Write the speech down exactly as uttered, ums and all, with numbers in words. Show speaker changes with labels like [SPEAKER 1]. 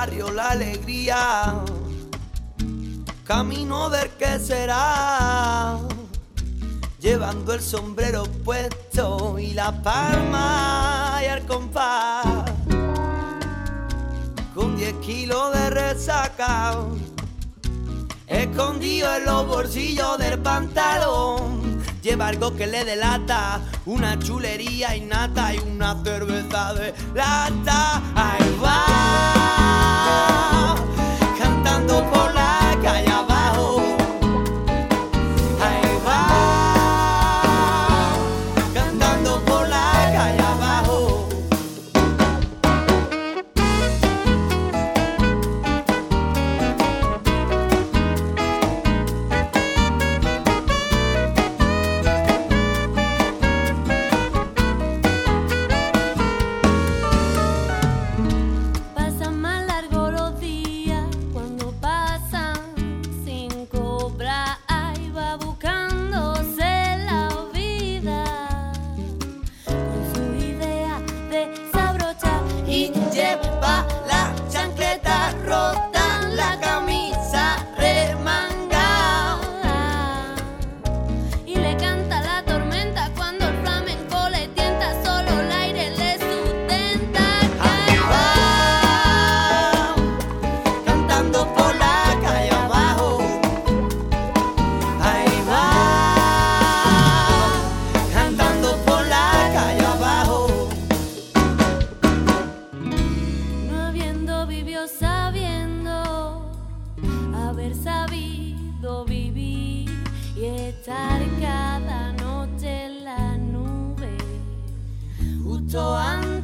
[SPEAKER 1] barrio la alegría, camino del que será, llevando el sombrero puesto y la palma y el compás, con diez kilos de resaca, escondido en los bolsillos del pantalón. Lleva algo que le delata, una chulería innata y una cerveza de lata. Ahí va, cantando por la calle abajo. Ahí va, cantando por la calle abajo.
[SPEAKER 2] Sabido vivir y estar cada noche en la nube, justo antes